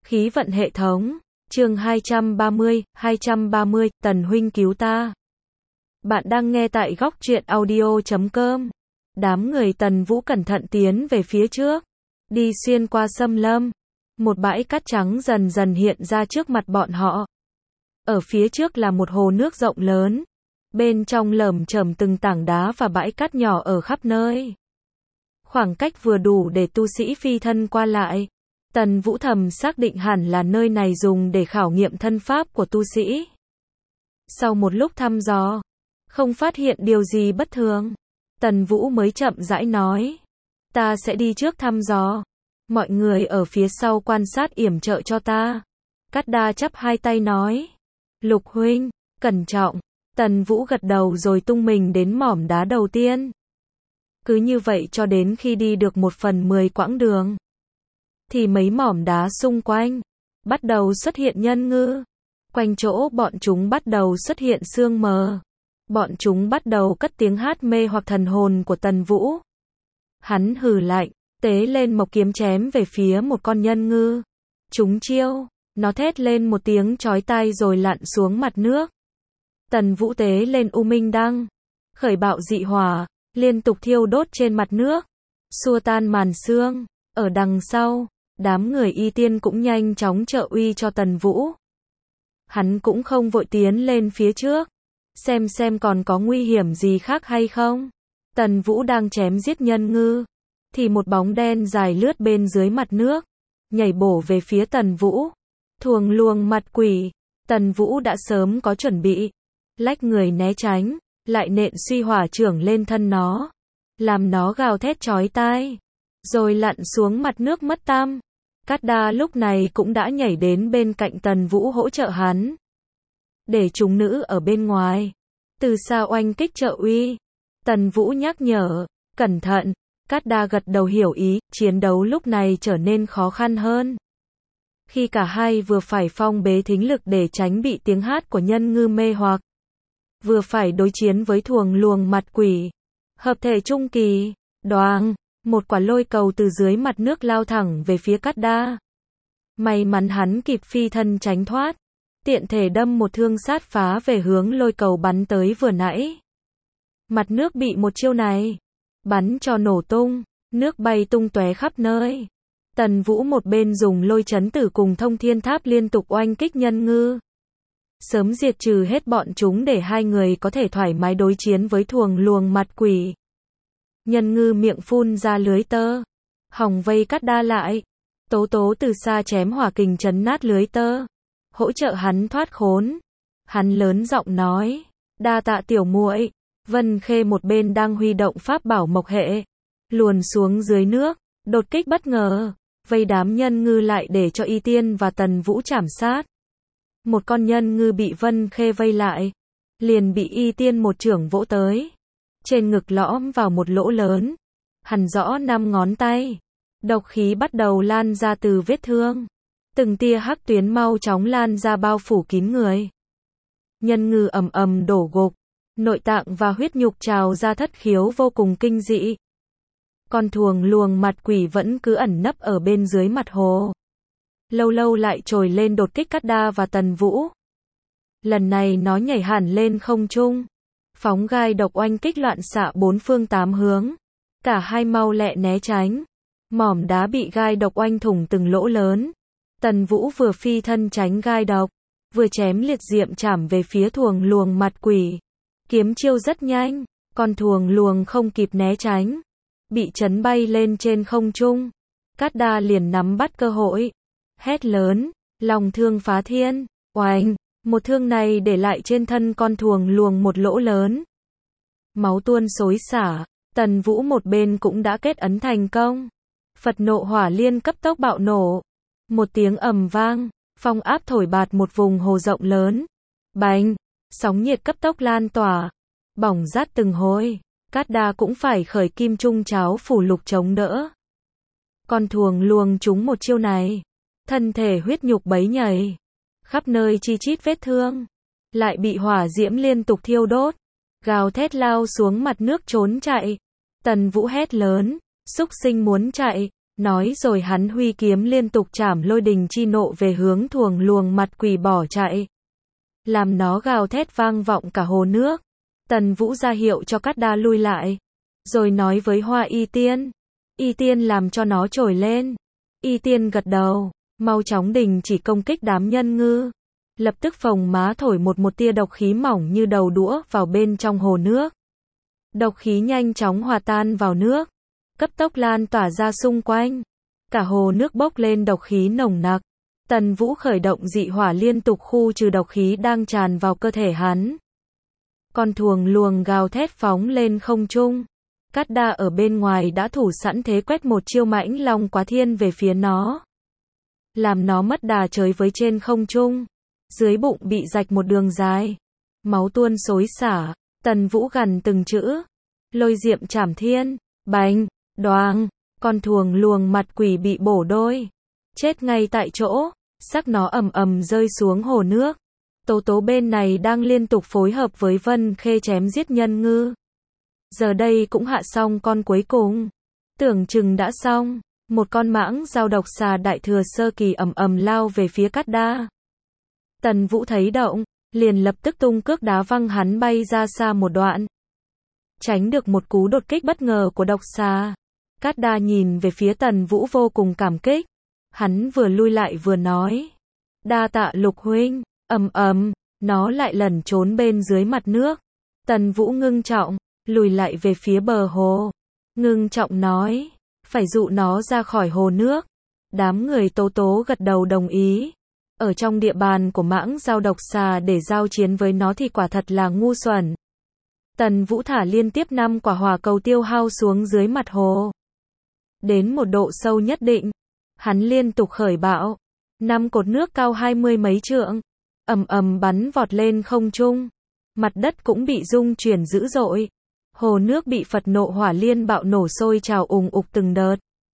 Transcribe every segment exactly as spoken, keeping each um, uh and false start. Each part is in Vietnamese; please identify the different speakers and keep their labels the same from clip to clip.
Speaker 1: Khí vận hệ thống, chương hai trăm ba mươi, hai trăm ba mươi, Tần huynh cứu ta. Bạn đang nghe tại góc truyện audio chấm com. Đám người Tần Vũ cẩn thận tiến về phía trước, đi xuyên qua xâm lâm. Một bãi cát trắng dần dần hiện ra trước mặt bọn họ. Ở phía trước là một hồ nước rộng lớn, bên trong lởm chởm từng tảng đá và bãi cát nhỏ ở khắp nơi. Khoảng cách vừa đủ để tu sĩ phi thân qua lại. Tần Vũ thầm xác định hẳn là nơi này dùng để khảo nghiệm thân pháp của tu sĩ. Sau một lúc thăm dò, không phát hiện điều gì bất thường, Tần Vũ mới chậm rãi nói: ta sẽ đi trước thăm dò, mọi người ở phía sau quan sát yểm trợ cho ta. Cát Đa chắp hai tay nói: Lục huynh, cẩn trọng. Tần Vũ gật đầu rồi tung mình đến mỏm đá đầu tiên. Cứ như vậy cho đến khi đi được một phần mười quãng đường, thì mấy mỏm đá xung quanh bắt đầu xuất hiện nhân ngư. Quanh chỗ bọn chúng bắt đầu xuất hiện sương mờ. Bọn chúng bắt đầu cất tiếng hát mê hoặc thần hồn của Tần Vũ. Hắn hừ lạnh, tế lên mộc kiếm chém về phía một con nhân ngư. Trúng chiêu, nó thét lên một tiếng chói tai rồi lặn xuống mặt nước. Tần Vũ tế lên U Minh Đăng, khởi bạo dị hỏa, liên tục thiêu đốt trên mặt nước, xua tan màn sương. Ở đằng sau, đám người y tiên cũng nhanh chóng trợ uy cho Tần Vũ. Hắn cũng không vội tiến lên phía trước, xem xem còn có nguy hiểm gì khác hay không. Tần Vũ đang chém giết nhân ngư, thì một bóng đen dài lướt bên dưới mặt nước, nhảy bổ về phía Tần Vũ. Thuồng luồng mặt quỷ, Tần Vũ đã sớm có chuẩn bị, lách người né tránh, lại nện suy hỏa trưởng lên thân nó, làm nó gào thét chói tai, rồi lặn xuống mặt nước mất tăm. Cát Đa lúc này cũng đã nhảy đến bên cạnh Tần Vũ hỗ trợ hắn. Để chúng nữ ở bên ngoài, từ xa oanh kích trợ uy. Tần Vũ nhắc nhở, cẩn thận. Cát Đa gật đầu hiểu ý, chiến đấu lúc này trở nên khó khăn hơn. Khi cả hai vừa phải phong bế thính lực để tránh bị tiếng hát của nhân ngư mê hoặc, vừa phải đối chiến với thuồng luồng mặt quỷ. Hợp thể trung kỳ, đoàng, một quả lôi cầu từ dưới mặt nước lao thẳng về phía Cát Đa. May mắn hắn kịp phi thân tránh thoát, tiện thể đâm một thương sát phá về hướng lôi cầu bắn tới vừa nãy. Mặt nước bị một chiêu này bắn cho nổ tung, nước bay tung tóe khắp nơi. Tần Vũ một bên dùng lôi chấn tử cùng thông thiên tháp liên tục oanh kích nhân ngư, sớm diệt trừ hết bọn chúng để hai người có thể thoải mái đối chiến với thuồng luồng mặt quỷ. Nhân ngư miệng phun ra lưới tơ, hòng vây Cát Đa lại. Tố Tố từ xa chém hỏa kình chấn nát lưới tơ, hỗ trợ hắn thoát khốn. Hắn lớn giọng nói: đa tạ tiểu muội. Vân Khê một bên đang huy động pháp bảo mộc hệ, luồn xuống dưới nước, đột kích bất ngờ, vây đám nhân ngư lại để cho Y Tiên và Tần Vũ chảm sát. Một con nhân ngư bị Vân Khê vây lại, liền bị Y Tiên một chưởng vỗ tới, trên ngực lõm vào một lỗ lớn, hằn rõ năm ngón tay. Độc khí bắt đầu lan ra từ vết thương, từng tia hắc tuyến mau chóng lan ra bao phủ kín người. Nhân ngư ầm ầm đổ gục, nội tạng và huyết nhục trào ra thất khiếu vô cùng kinh dị. Con thuồng luồng mặt quỷ vẫn cứ ẩn nấp ở bên dưới mặt hồ, lâu lâu lại trồi lên đột kích Cát Đa và Tần Vũ. Lần này nó nhảy hẳn lên không trung, phóng gai độc oanh kích loạn xạ bốn phương tám hướng. Cả hai mau lẹ né tránh, mỏm đá bị gai độc oanh thủng từng lỗ lớn. Tần Vũ vừa phi thân tránh gai độc, vừa chém liệt diệm chảm về phía thuồng luồng mặt quỷ. Kiếm chiêu rất nhanh, con thuồng luồng không kịp né tránh, bị chấn bay lên trên không trung. Cát Đa liền nắm bắt cơ hội, hét lớn: lòng thương phá thiên. Oanh, một thương này để lại trên thân con thuồng luồng một lỗ lớn, máu tuôn xối xả. Tần Vũ một bên cũng đã kết ấn thành công. Phật nộ hỏa liên cấp tốc bạo nổ, một tiếng ầm vang, phong áp thổi bạt một vùng hồ rộng lớn. Bành, sóng nhiệt cấp tốc lan tỏa, bỏng rát từng hồi. Cát Đa cũng phải khởi kim trung cháo phủ lục chống đỡ. Con thuồng luồng trúng một chiêu này, thân thể huyết nhục bấy nhầy, khắp nơi chi chít vết thương, lại bị hỏa diễm liên tục thiêu đốt, gào thét lao xuống mặt nước trốn chạy. Tần Vũ hét lớn: xúc sinh muốn chạy, Nói rồi hắn huy kiếm liên tục chảm lôi đình chi nộ về hướng thuồng luồng mặt quỷ bỏ chạy. Làm nó gào thét vang vọng cả hồ nước. Tần Vũ ra hiệu cho Cát Đa lui lại. Rồi nói với Hoa Y Tiên. Y Tiên làm cho nó trồi lên. Y Tiên gật đầu. Mau chóng đình chỉ công kích đám nhân ngư. Lập tức phồng má thổi một một tia độc khí mỏng như đầu đũa vào bên trong hồ nước. Độc khí nhanh chóng hòa tan vào nước. Cấp tốc lan tỏa ra xung quanh. Cả hồ nước bốc lên độc khí nồng nặc. Tần Vũ khởi động dị hỏa liên tục khu trừ độc khí đang tràn vào cơ thể hắn. Con thuồng luồng gào thét phóng lên không trung. Cát Đa ở bên ngoài đã thủ sẵn thế quét một chiêu mãnh long quá thiên về phía nó. Làm nó mất đà chới với trên không trung. Dưới bụng bị rạch một đường dài. Máu tuôn xối xả. Tần Vũ gằn từng chữ. Lôi diệm trảm thiên. Bành, đoàng. Con thuồng luồng mặt quỷ bị bổ đôi. Chết ngay tại chỗ. Xác nó ầm ầm rơi xuống hồ nước. Tố Tố bên này đang liên tục phối hợp với Vân Khê chém giết nhân ngư. Giờ đây cũng hạ xong con cuối cùng. Tưởng chừng đã xong. Một con mãng dao độc xà đại thừa sơ kỳ ầm ầm lao về phía Cát Đa. Tần Vũ thấy động, liền lập tức tung cước đá văng hắn bay ra xa một đoạn. Tránh được một cú đột kích bất ngờ của độc xà. Cát Đa nhìn về phía Tần Vũ vô cùng cảm kích. Hắn vừa lui lại vừa nói. Đa tạ Lục huynh. Ầm ầm, nó lại lẩn trốn bên dưới mặt nước. Tần Vũ ngưng trọng, lùi lại về phía bờ hồ. Ngưng trọng nói, phải dụ nó ra khỏi hồ nước. Đám người Tố Tố gật đầu đồng ý. Ở trong địa bàn của mãng dao độc xà để giao chiến với nó thì quả thật là ngu xuẩn. Tần Vũ thả liên tiếp năm quả hỏa cầu tiêu hao xuống dưới mặt hồ. Đến một độ sâu nhất định, hắn liên tục khởi bão. Năm cột nước cao hai mươi mấy trượng, ầm ầm bắn vọt lên không trung. Mặt đất cũng bị rung chuyển dữ dội. Hồ nước bị Phật nộ hỏa liên bạo nổ sôi trào ùng ục từng đợt.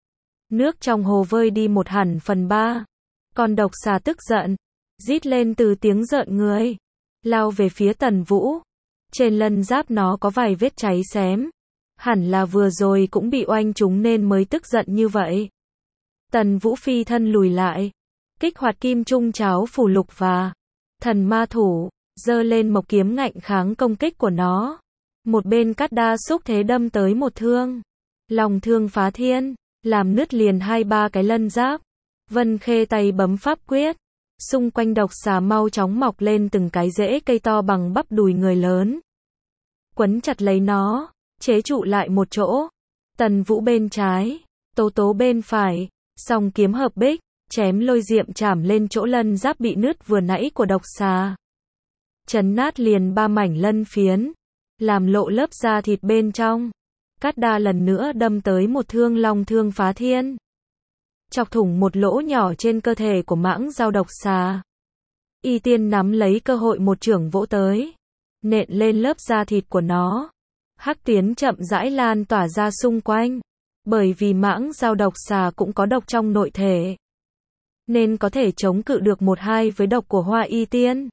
Speaker 1: Nước trong hồ vơi đi một hẳn phần ba. Con độc xà tức giận, rít lên từ tiếng rợn người, lao về phía Tần Vũ. Trên lân giáp nó có vài vết cháy xém. Hẳn là vừa rồi cũng bị oanh trúng nên mới tức giận như vậy. Tần Vũ phi thân lùi lại, kích hoạt kim trung cháo phù lục và thần ma thủ, giơ lên mộc kiếm ngạnh kháng công kích của nó. Một bên Cát Đa xúc thế đâm tới một thương. Lòng thương phá thiên, làm nứt liền hai ba cái lân giáp. Vân Khê tay bấm pháp quyết. Xung quanh độc xà mau chóng mọc lên từng cái rễ cây to bằng bắp đùi người lớn. Quấn chặt lấy nó, chế trụ lại một chỗ. Tần Vũ bên trái, Tố Tố bên phải, song kiếm hợp bích, chém lôi diệm chảm lên chỗ lân giáp bị nứt vừa nãy của độc xà. Chấn nát liền ba mảnh lân phiến, làm lộ lớp da thịt bên trong. Cát Đa lần nữa đâm tới một thương long thương phá thiên. Chọc thủng một lỗ nhỏ trên cơ thể của mãng dao độc xà. Y Tiên nắm lấy cơ hội một chưởng vỗ tới, nện lên lớp da thịt của nó. Hắc tuyến chậm rãi lan tỏa ra xung quanh. Bởi vì mãng dao độc xà cũng có độc trong nội thể, nên có thể chống cự được một hai với độc của Hoa Y Tiên.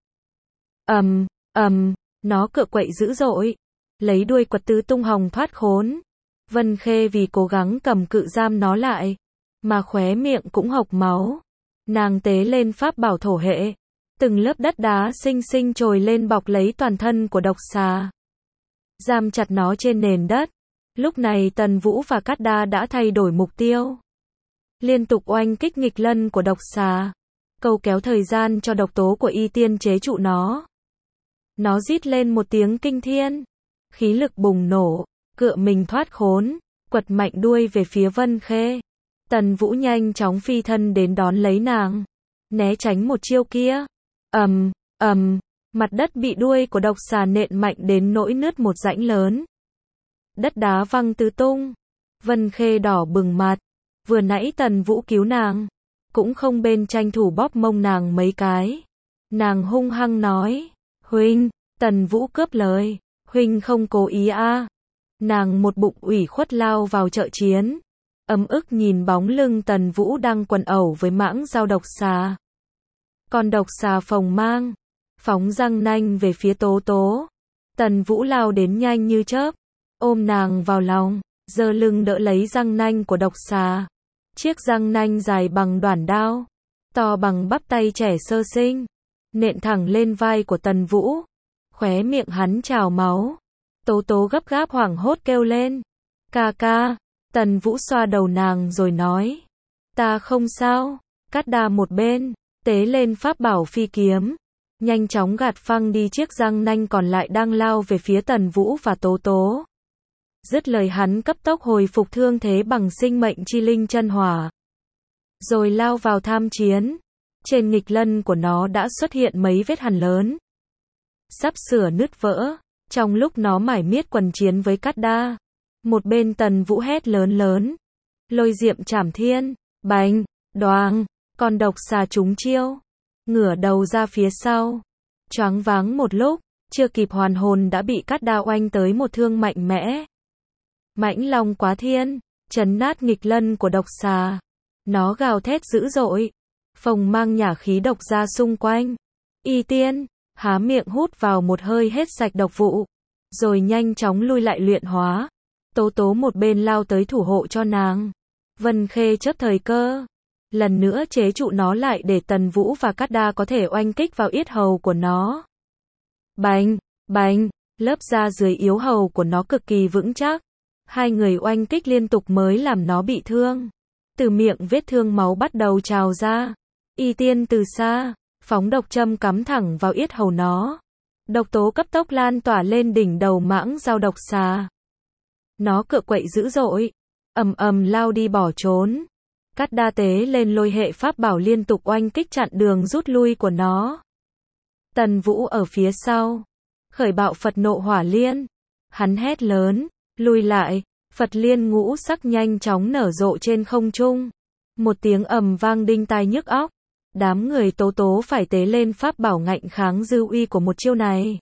Speaker 1: Ầm, ầm, nó cựa quậy dữ dội, lấy đuôi quật tứ tung hồng thoát khốn. Vân Khê vì cố gắng cầm cự giam nó lại, mà khóe miệng cũng hộc máu. Nàng tế lên pháp bảo thổ hệ, từng lớp đất đá xinh xinh trồi lên bọc lấy toàn thân của độc xà, giam chặt nó trên nền đất. Lúc này Tần Vũ và Cát Đa đã thay đổi mục tiêu, liên tục oanh kích nghịch lân của độc xà, câu kéo thời gian cho độc tố của Y Tiên chế trụ nó. Nó rít lên một tiếng kinh thiên, khí lực bùng nổ, cựa mình thoát khốn, quật mạnh đuôi về phía Vân Khê. Tần Vũ nhanh chóng phi thân đến đón lấy nàng, né tránh một chiêu kia. Ầm, ầm, mặt đất bị đuôi của độc xà nện mạnh đến nỗi nứt một rãnh lớn. Đất đá văng tứ tung. Vân Khê đỏ bừng mặt. Vừa nãy Tần Vũ cứu nàng, cũng không bên tranh thủ bóp mông nàng mấy cái. Nàng hung hăng nói, huynh. Tần Vũ cướp lời, huynh không cố ý a. À. Nàng một bụng ủy khuất lao vào chợ chiến, ấm ức nhìn bóng lưng Tần Vũ đang quần ẩu với mãng dao độc xà. Con độc xà phồng mang, phóng răng nanh về phía Tố Tố. Tần Vũ lao đến nhanh như chớp, ôm nàng vào lòng, giơ lưng đỡ lấy răng nanh của độc xà. Chiếc răng nanh dài bằng đoản đao, to bằng bắp tay trẻ sơ sinh, nện thẳng lên vai của Tần Vũ. Khóe miệng hắn trào máu. Tố Tố gấp gáp hoảng hốt kêu lên. Ca ca. Tần Vũ xoa đầu nàng rồi nói. Ta không sao. Cát Đa một bên, tế lên pháp bảo phi kiếm, nhanh chóng gạt phăng đi chiếc răng nanh còn lại đang lao về phía Tần Vũ và Tố Tố. Dứt lời hắn cấp tốc hồi phục thương thế bằng sinh mệnh chi linh chân hỏa, rồi lao vào tham chiến. Trên nghịch lân của nó đã xuất hiện mấy vết hằn lớn, sắp sửa nứt vỡ. Trong lúc nó mải miết quần chiến với Cát Đa, một bên Tần Vũ hét lớn lớn. Lôi diệm trảm thiên, bành, đoàng, con độc xà trúng chiêu, ngửa đầu ra phía sau, choáng váng một lúc, chưa kịp hoàn hồn đã bị Cát Đa oanh tới một thương mạnh mẽ. Mãnh long quá thiên, chấn nát nghịch lân của độc xà. Nó gào thét dữ dội, phồng mang nhả khí độc ra xung quanh. Y Tiên há miệng hút vào một hơi hết sạch độc vụ, rồi nhanh chóng lui lại luyện hóa. Tố Tố một bên lao tới thủ hộ cho nàng. Vân Khê chớp thời cơ, lần nữa chế trụ nó lại để Tần Vũ và Cát Đa có thể oanh kích vào yết hầu của nó. Bành, bành, lớp da dưới yếu hầu của nó cực kỳ vững chắc. Hai người oanh kích liên tục mới làm nó bị thương. Từ miệng vết thương máu bắt đầu trào ra. Y Tiên từ xa, phóng độc châm cắm thẳng vào yết hầu nó. Độc tố cấp tốc lan tỏa lên đỉnh đầu mãng dao độc xà. Nó cựa quậy dữ dội, ầm ầm lao đi bỏ trốn. Cát Đa tế lên lôi hệ pháp bảo liên tục oanh kích chặn đường rút lui của nó. Tần Vũ ở phía sau, khởi bạo Phật nộ hỏa liên. Hắn hét lớn, lùi lại. Phật liên ngũ sắc nhanh chóng nở rộ trên không trung. Một tiếng ầm vang đinh tai nhức óc. Đám người Tố Tố phải tế lên pháp bảo ngạnh kháng dư uy của một chiêu này.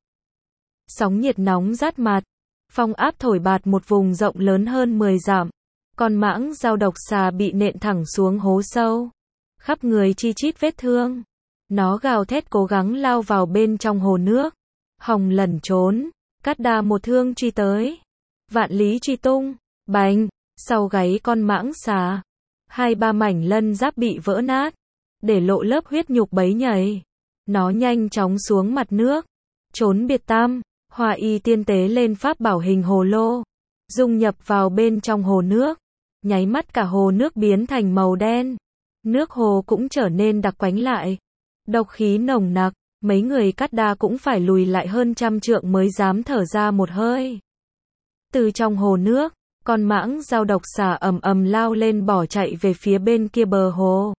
Speaker 1: Sóng nhiệt nóng rát mặt, phong áp thổi bạt một vùng rộng lớn hơn mười dặm. Con mãng dao độc xà bị nện thẳng xuống hố sâu, khắp người chi chít vết thương. Nó gào thét cố gắng lao vào bên trong hồ nước. Hồng lẩn trốn, Cát Đa một thương truy tới. Vạn lý truy tung, bành, sau gáy con mãng xà, hai ba mảnh lân giáp bị vỡ nát, để lộ lớp huyết nhục bấy nhầy. Nó nhanh chóng xuống mặt nước, trốn biệt tam. Hoa Y Tiên tế lên pháp bảo hình hồ lô, dung nhập vào bên trong hồ nước. Nháy mắt cả hồ nước biến thành màu đen. Nước hồ cũng trở nên đặc quánh lại. Độc khí nồng nặc, mấy người Cát Đa cũng phải lùi lại hơn trăm trượng mới dám thở ra một hơi. Từ trong hồ nước, con mãng dao độc xà ầm ầm lao lên bỏ chạy về phía bên kia bờ hồ.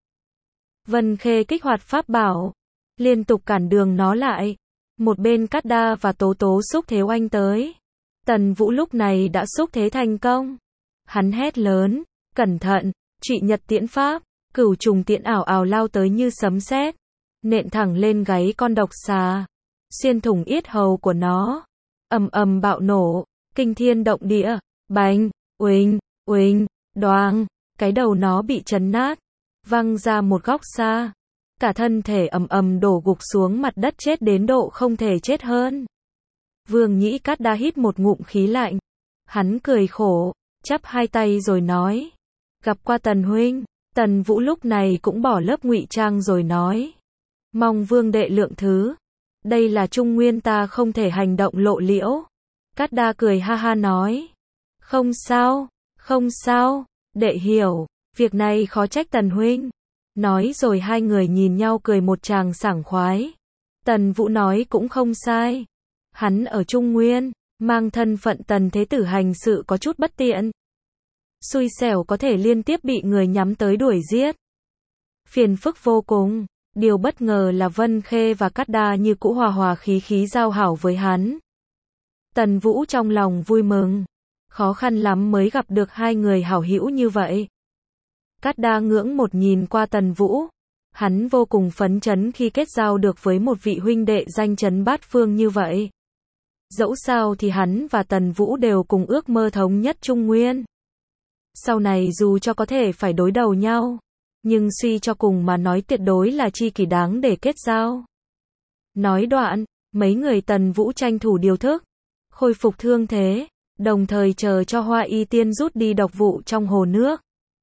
Speaker 1: Vân Khê kích hoạt pháp bảo, liên tục cản đường nó lại. Một bên Cát Đa và Tố Tố xúc thế oanh tới. Tần Vũ lúc này đã xúc thế thành công. Hắn hét lớn, cẩn thận, Trụy Nhật tiễn pháp, cửu trùng tiễn ảo ảo lao tới như sấm sét, nện thẳng lên gáy con độc xà, xuyên thủng yết hầu của nó. Ầm ầm bạo nổ, kinh thiên động địa, bành, uỳnh, uỳnh, đoàng, cái đầu nó bị chấn nát, văng ra một góc xa. Cả thân thể ầm ầm đổ gục xuống mặt đất chết đến độ không thể chết hơn. Vương Nhĩ Cát Đa hít một ngụm khí lạnh. Hắn cười khổ, chắp hai tay rồi nói. Gặp qua Tần huynh. Tần Vũ lúc này cũng bỏ lớp ngụy trang rồi nói. Mong vương đệ lượng thứ. Đây là trung nguyên ta không thể hành động lộ liễu. Cát Đa cười ha ha nói. Không sao, không sao, đệ hiểu, việc này khó trách Tần huynh. Nói rồi hai người nhìn nhau cười một tràng sảng khoái. Tần Vũ nói cũng không sai. Hắn ở Trung Nguyên, mang thân phận Tần Thế Tử hành sự có chút bất tiện. Xui xẻo có thể liên tiếp bị người nhắm tới đuổi giết. Phiền phức vô cùng. Điều bất ngờ là Vân Khê và Cát Đa như cũ hòa hòa khí khí giao hảo với hắn. Tần Vũ trong lòng vui mừng. Khó khăn lắm mới gặp được hai người hảo hữu như vậy. Cát Đa ngưỡng một nhìn qua Tần Vũ. Hắn vô cùng phấn chấn khi kết giao được với một vị huynh đệ danh chấn bát phương như vậy. Dẫu sao thì hắn và Tần Vũ đều cùng ước mơ thống nhất Trung Nguyên. Sau này dù cho có thể phải đối đầu nhau, nhưng suy cho cùng mà nói tuyệt đối là tri kỷ đáng để kết giao. Nói đoạn, mấy người Tần Vũ tranh thủ điều thức, khôi phục thương thế, đồng thời chờ cho Hoa Y Tiên rút đi độc vụ trong hồ nước.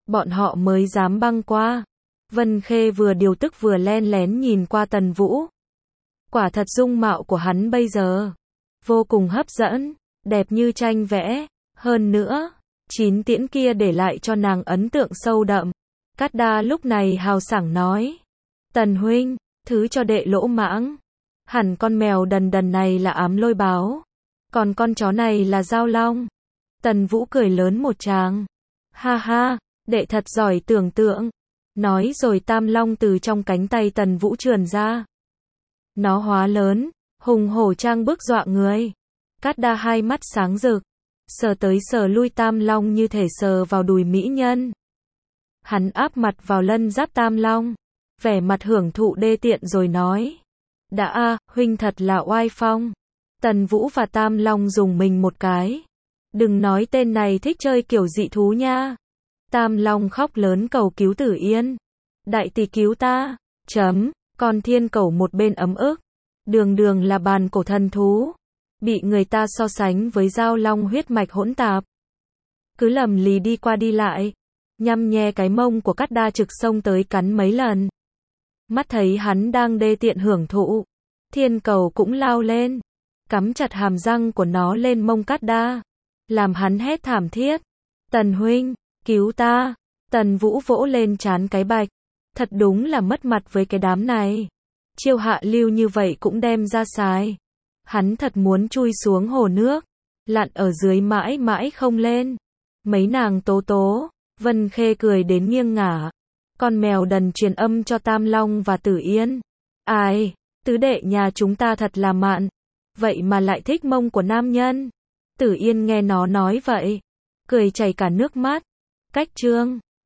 Speaker 1: bọn họ mới dám băng qua. Vân Khê vừa điều tức vừa len lén nhìn qua Tần Vũ. Quả thật dung mạo của hắn bây giờ vô cùng hấp dẫn, đẹp như tranh vẽ, hơn nữa, chín tiễn kia để lại cho nàng ấn tượng sâu đậm. Cát Đa lúc này hào sảng nói, Tần huynh, thứ cho đệ lỗ mãng, hẳn con mèo đần đần này là ám lôi báo, còn con chó này là Giao Long. Tần Vũ cười lớn một tràng, ha ha, đệ thật giỏi tưởng tượng. Nói rồi Tam Long từ trong cánh tay Tần Vũ trườn ra. Nó hóa lớn, hùng hổ trang bức dọa người. Cát Đa hai mắt sáng rực, sờ tới sờ lui Tam Long như thể sờ vào đùi mỹ nhân. Hắn áp mặt vào lân giáp Tam Long, vẻ mặt hưởng thụ đê tiện rồi nói, đã a, huynh thật là oai phong. Tần Vũ và Tam Long dùng mình một cái. Đừng nói tên này thích chơi kiểu dị thú nha. Tam Long khóc lớn cầu cứu Tử Yên. Đại tỷ cứu ta. Chấm. Còn Thiên Cẩu một bên ấm ức. Đường đường là bàn cổ thần thú. Bị người ta so sánh với Giao Long huyết mạch hỗn tạp. Cứ lầm lì đi qua đi lại. Nhăm nhe cái mông của Cát Đa trực xông tới cắn mấy lần. Mắt thấy hắn đang đê tiện hưởng thụ. Thiên Cẩu cũng lao lên. Cắm chặt hàm răng của nó lên mông Cát Đa. Làm hắn hét thảm thiết. Tần huynh, cứu ta. Tần Vũ vỗ lên trán cái bạch. Thật đúng là mất mặt với cái đám này. Chiêu hạ lưu như vậy cũng đem ra xài. Hắn thật muốn chui xuống hồ nước. Lặn ở dưới mãi mãi không lên. Mấy nàng tố tố. Vân Khê cười đến nghiêng ngả. Con mèo đần truyền âm cho Tam Long và Tử Yên. Ai, tứ đệ nhà chúng ta thật là mạn. Vậy mà lại thích mông của nam nhân. Tử Yên nghe nó nói vậy. Cười chảy cả nước mắt. Cách chương